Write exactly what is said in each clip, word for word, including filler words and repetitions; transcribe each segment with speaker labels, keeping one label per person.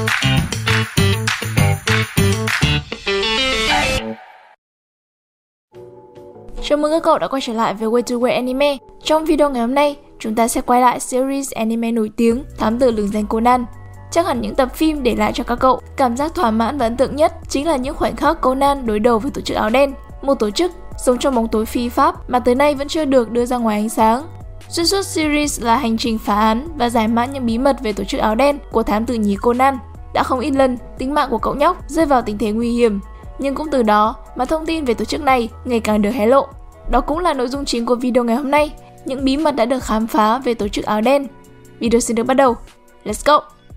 Speaker 1: Chào mừng các cậu đã quay trở lại với Way to Weird Anime. Trong video ngày hôm nay, chúng ta sẽ quay lại series anime nổi tiếng Thám tử lừng danh Conan. Chắc hẳn những tập phim để lại cho các cậu cảm giác thỏa mãn và ấn tượng nhất chính là những khoảnh khắc Conan đối đầu với tổ chức áo đen, một tổ chức sống trong bóng tối phi pháp mà tới nay vẫn chưa được đưa ra ngoài ánh sáng. Xuyên suốt series là hành trình phá án và giải mã những bí mật về tổ chức áo đen của thám tử nhí Conan. Đã không ít lần tính mạng của cậu nhóc rơi vào tình thế nguy hiểm, nhưng cũng từ đó mà thông tin về tổ chức này ngày càng được hé lộ. Đó cũng là nội dung chính của video ngày hôm nay, những bí mật đã được khám phá về tổ chức áo đen. Video xin được bắt đầu. Let's go!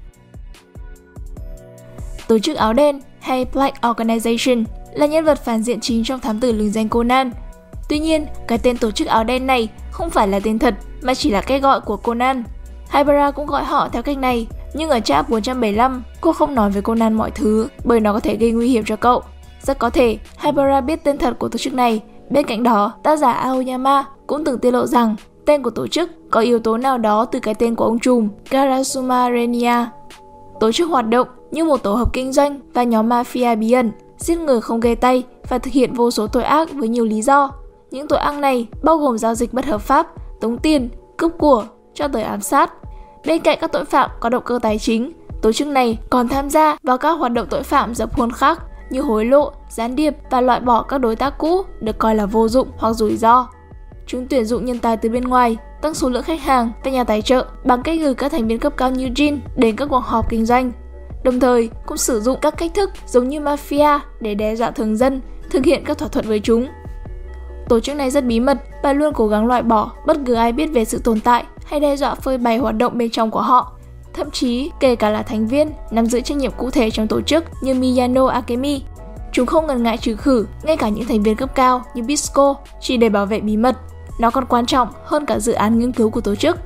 Speaker 1: Tổ chức áo đen hay Black Organization là nhân vật phản diện chính trong thám tử lừng danh Conan. Tuy nhiên, cái tên tổ chức áo đen này không phải là tên thật mà chỉ là cách gọi của Conan. Haibara cũng gọi họ theo cách này, nhưng ở chap bốn trăm bảy mươi lăm, cô không nói với Conan mọi thứ bởi nó có thể gây nguy hiểm cho cậu. Rất có thể Haibara biết tên thật của tổ chức này. Bên cạnh đó, tác giả Aoyama cũng từng tiết lộ rằng tên của tổ chức có yếu tố nào đó từ cái tên của ông trùm Karasuma Renia. Tổ chức hoạt động như một tổ hợp kinh doanh và nhóm mafia bí ẩn, giết người không ghê tay và thực hiện vô số tội ác với nhiều lý do. Những tội ác này bao gồm giao dịch bất hợp pháp, tống tiền, cướp của, cho tới ám sát. Bên cạnh các tội phạm có động cơ tài chính, tổ chức này còn tham gia vào các hoạt động tội phạm dập khuôn khác như hối lộ, gián điệp và loại bỏ các đối tác cũ được coi là vô dụng hoặc rủi ro. Chúng tuyển dụng nhân tài từ bên ngoài, tăng số lượng khách hàng và nhà tài trợ bằng cách gửi các thành viên cấp cao như Jin đến các cuộc họp kinh doanh. Đồng thời cũng sử dụng các cách thức giống như mafia để đe dọa thường dân, thực hiện các thỏa thuận với chúng. Tổ chức này rất bí mật và luôn cố gắng loại bỏ bất cứ ai biết về sự tồn tại hay đe dọa phơi bày hoạt động bên trong của họ. Thậm chí kể cả là thành viên nắm giữ trách nhiệm cụ thể trong tổ chức như Miyano Akemi. Chúng không ngần ngại trừ khử ngay cả những thành viên cấp cao như Bisco chỉ để bảo vệ bí mật. Nó còn quan trọng hơn cả dự án nghiên cứu của tổ chức.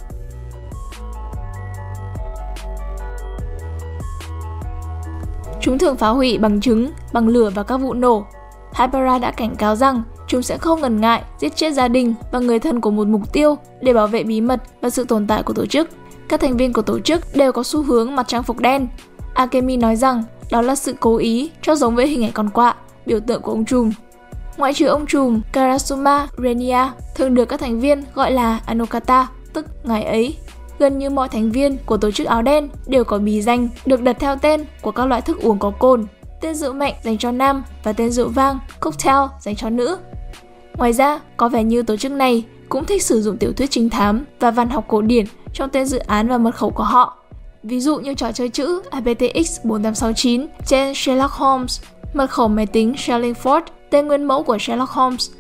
Speaker 1: Chúng thường phá hủy bằng chứng, bằng lửa và các vụ nổ. Haibara đã cảnh cáo rằng chúng sẽ không ngần ngại giết chết gia đình và người thân của một mục tiêu để bảo vệ bí mật và sự tồn tại của tổ chức. Các thành viên của tổ chức đều có xu hướng mặc trang phục đen. Akemi nói rằng đó là sự cố ý cho giống với hình ảnh con quạ, biểu tượng của ông trùm. Ngoại trừ ông trùm Karasuma Renia, thường được các thành viên gọi là Anokata, tức ngài ấy. Gần như mọi thành viên của tổ chức áo đen đều có bí danh được đặt theo tên của các loại thức uống có cồn, tên rượu mạnh dành cho nam và tên rượu vang, cocktail dành cho nữ. Ngoài ra, có vẻ như tổ chức này cũng thích sử dụng tiểu thuyết trinh thám và văn học cổ điển trong tên dự án và mật khẩu của họ. Ví dụ như trò chơi chữ A P T X bốn tám sáu chín trên Sherlock Holmes, mật khẩu máy tính Shellingford, tên nguyên mẫu của Sherlock Holmes.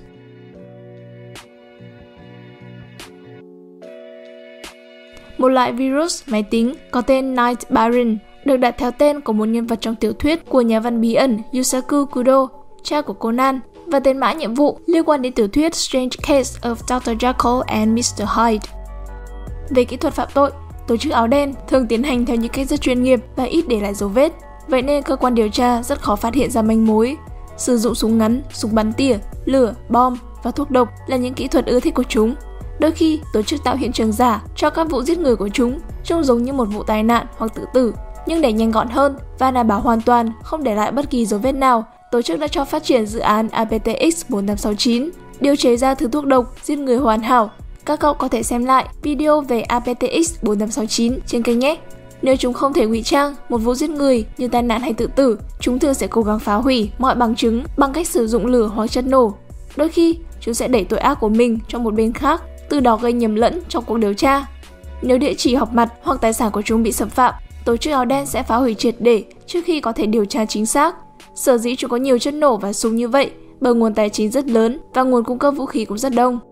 Speaker 1: Một loại virus máy tính có tên Night Baron được đặt theo tên của một nhân vật trong tiểu thuyết của nhà văn bí ẩn Yusaku Kudo, cha của Conan, và tên mã nhiệm vụ liên quan đến tiểu thuyết Strange Case of Doctor Jekyll and Mister Hyde. Về kỹ thuật phạm tội, tổ chức áo đen thường tiến hành theo những cách rất chuyên nghiệp và ít để lại dấu vết, vậy nên cơ quan điều tra rất khó phát hiện ra manh mối. Sử dụng súng ngắn, súng bắn tỉa, lửa, bom và thuốc độc là những kỹ thuật ưa thích của chúng. Đôi khi, tổ chức tạo hiện trường giả cho các vụ giết người của chúng, trông giống như một vụ tai nạn hoặc tự tử. Nhưng để nhanh gọn hơn và đảm bảo hoàn toàn không để lại bất kỳ dấu vết nào, tổ chức đã cho phát triển dự án A P T X bốn tám sáu chín, điều chế ra thứ thuốc độc giết người hoàn hảo. Các cậu có thể xem lại video về A P T X bốn tám sáu chín trên kênh nhé. Nếu chúng không thể ngụy trang một vụ giết người như tai nạn hay tự tử, chúng thường sẽ cố gắng phá hủy mọi bằng chứng bằng cách sử dụng lửa hoặc chất nổ. Đôi khi, chúng sẽ đẩy tội ác của mình cho một bên khác, từ đó gây nhầm lẫn trong cuộc điều tra. Nếu địa chỉ họp mặt hoặc tài sản của chúng bị xâm phạm, tổ chức áo đen sẽ phá hủy triệt để trước khi có thể điều tra chính xác. Sở dĩ chúng có nhiều chất nổ và súng như vậy bởi nguồn tài chính rất lớn và nguồn cung cấp vũ khí cũng rất đông.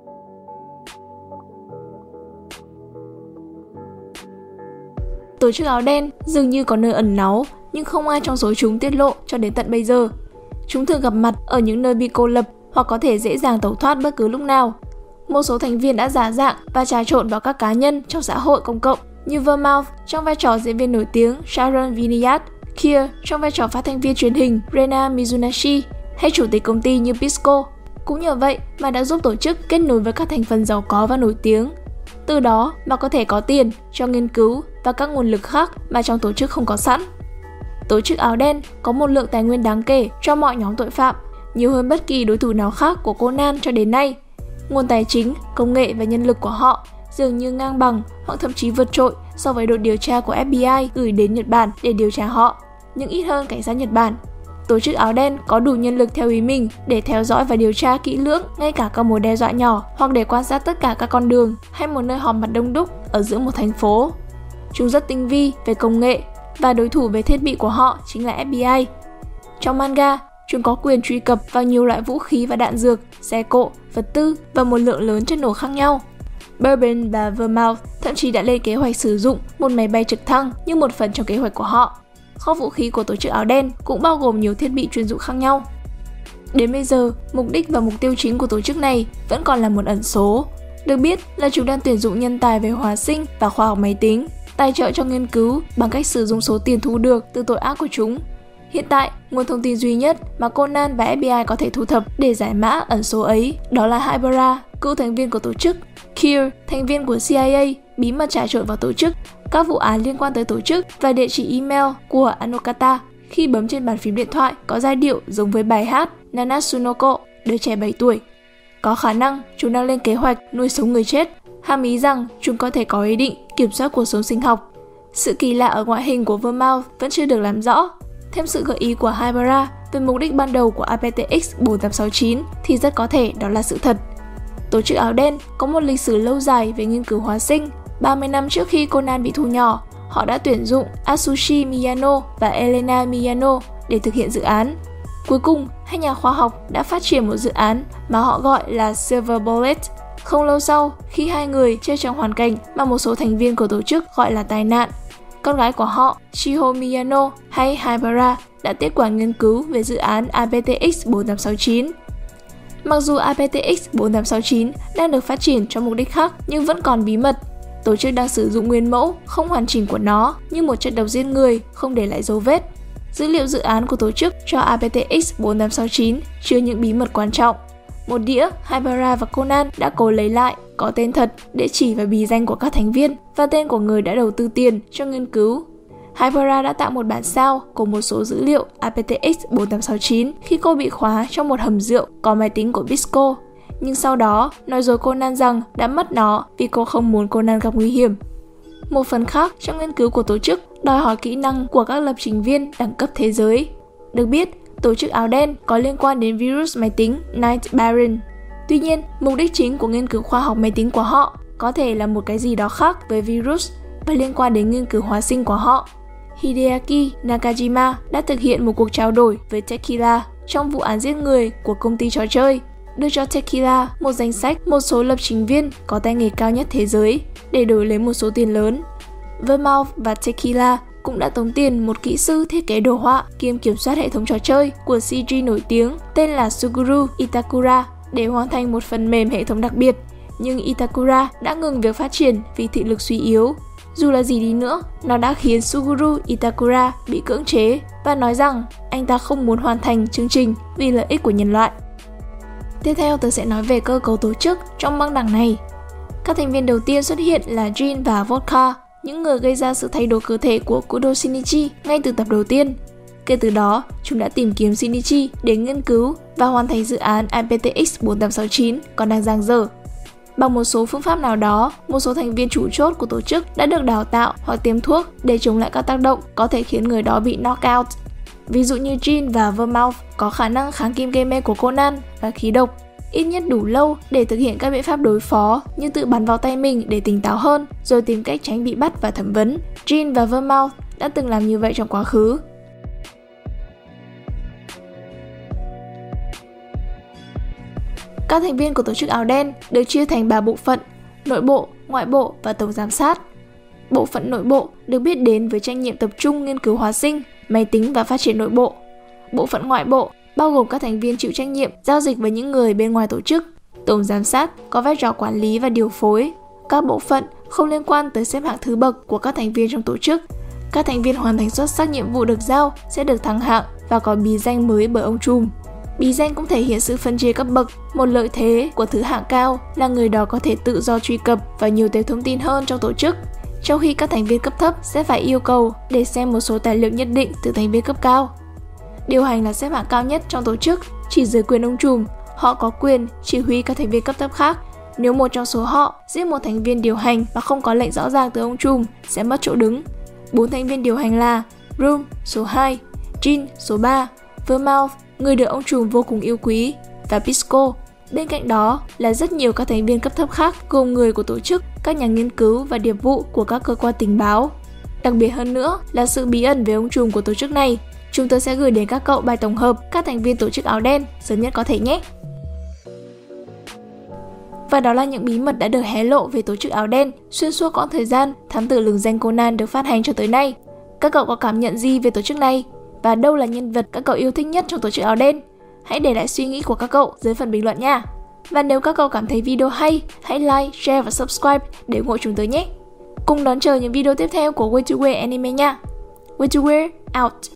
Speaker 1: Tổ chức áo đen dường như có nơi ẩn náu, nhưng không ai trong số chúng tiết lộ cho đến tận bây giờ. Chúng thường gặp mặt ở những nơi bị cô lập hoặc có thể dễ dàng tẩu thoát bất cứ lúc nào. Một số thành viên đã giả dạng và trà trộn vào các cá nhân trong xã hội công cộng như Vermouth trong vai trò diễn viên nổi tiếng Sharon Vineyard, Kier trong vai trò phát thanh viên truyền hình Rena Mizunashi hay chủ tịch công ty như Bisco. Cũng nhờ vậy mà đã giúp tổ chức kết nối với các thành phần giàu có và nổi tiếng. Từ đó mà có thể có tiền cho nghiên cứu và các nguồn lực khác mà trong tổ chức không có sẵn. Tổ chức áo đen có một lượng tài nguyên đáng kể cho mọi nhóm tội phạm, nhiều hơn bất kỳ đối thủ nào khác của Conan cho đến nay. Nguồn tài chính, công nghệ và nhân lực của họ dường như ngang bằng hoặc thậm chí vượt trội so với đội điều tra của ép bê i gửi đến Nhật Bản để điều tra họ, nhưng ít hơn cảnh sát Nhật Bản. Tổ chức áo đen có đủ nhân lực theo ý mình để theo dõi và điều tra kỹ lưỡng ngay cả các mối đe dọa nhỏ, hoặc để quan sát tất cả các con đường hay một nơi họp mặt đông đúc ở giữa một thành phố. Chúng rất tinh vi về công nghệ và đối thủ về thiết bị của họ chính là ép bê i. Trong manga, chúng có quyền truy cập vào nhiều loại vũ khí và đạn dược, xe cộ, vật tư và một lượng lớn chất nổ khác nhau. Bourbon và Vermouth thậm chí đã lên kế hoạch sử dụng một máy bay trực thăng như một phần trong kế hoạch của họ. Kho vũ khí của tổ chức áo đen cũng bao gồm nhiều thiết bị chuyên dụng khác nhau. Đến bây giờ, mục đích và mục tiêu chính của tổ chức này vẫn còn là một ẩn số. Được biết là chúng đang tuyển dụng nhân tài về hóa sinh và khoa học máy tính, tài trợ cho nghiên cứu bằng cách sử dụng số tiền thu được từ tội ác của chúng. Hiện tại, nguồn thông tin duy nhất mà Conan và ép bê i có thể thu thập để giải mã ẩn số ấy đó là Haibara, cựu thành viên của tổ chức, Kier, thành viên của xê i a, bí mật trà trộn vào tổ chức, các vụ án liên quan tới tổ chức và địa chỉ email của Anokata. Khi bấm trên bàn phím điện thoại có giai điệu giống với bài hát Nanatsunoko, đứa trẻ bảy tuổi. Có khả năng chúng đang lên kế hoạch nuôi sống người chết, hàm ý rằng chúng có thể có ý định kiểm soát cuộc sống sinh học. Sự kỳ lạ ở ngoại hình của Vermouth vẫn chưa được làm rõ. Thêm sự gợi ý của Haibara về mục đích ban đầu của a pê tê ích bốn tám sáu chín thì rất có thể đó là sự thật. Tổ chức áo đen có một lịch sử lâu dài về nghiên cứu hóa sinh. ba mươi năm trước khi Conan bị thu nhỏ, họ đã tuyển dụng Atsushi Miyano và Elena Miyano để thực hiện dự án. Cuối cùng, hai nhà khoa học đã phát triển một dự án mà họ gọi là Silver Bullet. Không lâu sau, khi hai người chơi trong hoàn cảnh mà một số thành viên của tổ chức gọi là tai nạn, con gái của họ, Chiho Miyano hay Haibara, đã tiếp quản nghiên cứu về dự án a pê tê ích bốn tám sáu chín. Mặc dù a pê tê ích bốn tám sáu chín đang được phát triển cho mục đích khác nhưng vẫn còn bí mật. Tổ chức đang sử dụng nguyên mẫu không hoàn chỉnh của nó như một chất độc giết người không để lại dấu vết. Dữ liệu dự án của tổ chức cho a pê tê ích bốn tám sáu chín chứa những bí mật quan trọng. Một đĩa, Haibara và Conan đã cố lấy lại có tên thật, địa chỉ và bí danh của các thành viên và tên của người đã đầu tư tiền cho nghiên cứu. Haibara đã tạo một bản sao của một số dữ liệu a pê tê ích bốn tám sáu chín khi cô bị khóa trong một hầm rượu có máy tính của Bisco, nhưng sau đó nói dối Conan rằng đã mất nó vì cô không muốn Conan gặp nguy hiểm. Một phần khác trong nghiên cứu của tổ chức đòi hỏi kỹ năng của các lập trình viên đẳng cấp thế giới. Được biết, tổ chức áo đen có liên quan đến virus máy tính Night Baron. Tuy nhiên, mục đích chính của nghiên cứu khoa học máy tính của họ có thể là một cái gì đó khác với virus và liên quan đến nghiên cứu hóa sinh của họ. Hideaki Nakajima đã thực hiện một cuộc trao đổi với Tequila trong vụ án giết người của công ty trò chơi, đưa cho Tequila một danh sách một số lập trình viên có tay nghề cao nhất thế giới để đổi lấy một số tiền lớn. Vermouth và Tequila cũng đã tống tiền một kỹ sư thiết kế đồ họa kiêm kiểm soát hệ thống trò chơi của xê giê nổi tiếng tên là Suguru Itakura để hoàn thành một phần mềm hệ thống đặc biệt, nhưng Itakura đã ngừng việc phát triển vì thị lực suy yếu. Dù là gì đi nữa, nó đã khiến Suguru Itakura bị cưỡng chế và nói rằng anh ta không muốn hoàn thành chương trình vì lợi ích của nhân loại. Tiếp theo tôi sẽ nói về cơ cấu tổ chức trong băng đảng này. Các thành viên đầu tiên xuất hiện là Jin và Vodka, những người gây ra sự thay đổi cơ thể của Kudo Shinichi ngay từ tập đầu tiên. Kể từ đó, chúng đã tìm kiếm Shinichi để nghiên cứu và hoàn thành dự án a pê tê ích bốn tám sáu chín còn đang dang dở. Bằng một số phương pháp nào đó, một số thành viên chủ chốt của tổ chức đã được đào tạo hoặc tiêm thuốc để chống lại các tác động có thể khiến người đó bị knockout. Ví dụ như Jin và Vermouth có khả năng kháng kim gây mê của Conan và khí độc, ít nhất đủ lâu để thực hiện các biện pháp đối phó như tự bắn vào tay mình để tỉnh táo hơn, rồi tìm cách tránh bị bắt và thẩm vấn. Jin và Vermouth đã từng làm như vậy trong quá khứ. Các thành viên của tổ chức áo đen được chia thành ba bộ phận: nội bộ, ngoại bộ và tổng giám sát. Bộ phận nội bộ được biết đến với trách nhiệm tập trung nghiên cứu hóa sinh, máy tính và phát triển nội bộ. Bộ phận ngoại bộ bao gồm các thành viên chịu trách nhiệm giao dịch với những người bên ngoài tổ chức. Tổng giám sát có vai trò quản lý và điều phối. Các bộ phận không liên quan tới xếp hạng thứ bậc của các thành viên trong tổ chức. Các thành viên hoàn thành xuất sắc nhiệm vụ được giao sẽ được thăng hạng và có bí danh mới bởi ông trùm. Bí danh cũng thể hiện sự phân chia cấp bậc. Một lợi thế của thứ hạng cao là người đó có thể tự do truy cập vào nhiều tệp thông tin hơn trong tổ chức. trong khi các thành viên cấp thấp sẽ phải yêu cầu để xem một số tài liệu nhất định từ thành viên cấp cao. Điều hành là xếp hạng cao nhất trong tổ chức, chỉ dưới quyền ông trùm. Họ có quyền chỉ huy các thành viên cấp thấp khác. Nếu một trong số họ giết một thành viên điều hành mà không có lệnh rõ ràng từ ông trùm, sẽ mất chỗ đứng. Bốn thành viên điều hành là Broom số hai, Jin số ba, Vermouth, người được ông trùm vô cùng yêu quý, và Pisco. Bên cạnh đó là rất nhiều các thành viên cấp thấp khác gồm người của tổ chức, các nhà nghiên cứu và điệp vụ của các cơ quan tình báo. Đặc biệt hơn nữa là sự bí ẩn về ông trùm của tổ chức này. Chúng tôi sẽ gửi đến các cậu bài tổng hợp các thành viên tổ chức áo đen sớm nhất có thể nhé. Và đó là những bí mật đã được hé lộ về tổ chức áo đen xuyên suốt quãng thời gian Thám tử lừng danh Conan được phát hành cho tới nay. Các cậu có cảm nhận gì về tổ chức này? Và đâu là nhân vật các cậu yêu thích nhất trong tổ chức áo đen? Hãy để lại suy nghĩ của các cậu dưới phần bình luận nha. Và nếu các cậu cảm thấy video hay, hãy like, share và subscribe để ủng hộ chúng tôi nhé. Cùng đón chờ những video tiếp theo của Way to Wear Anime nha. Way to Wear out.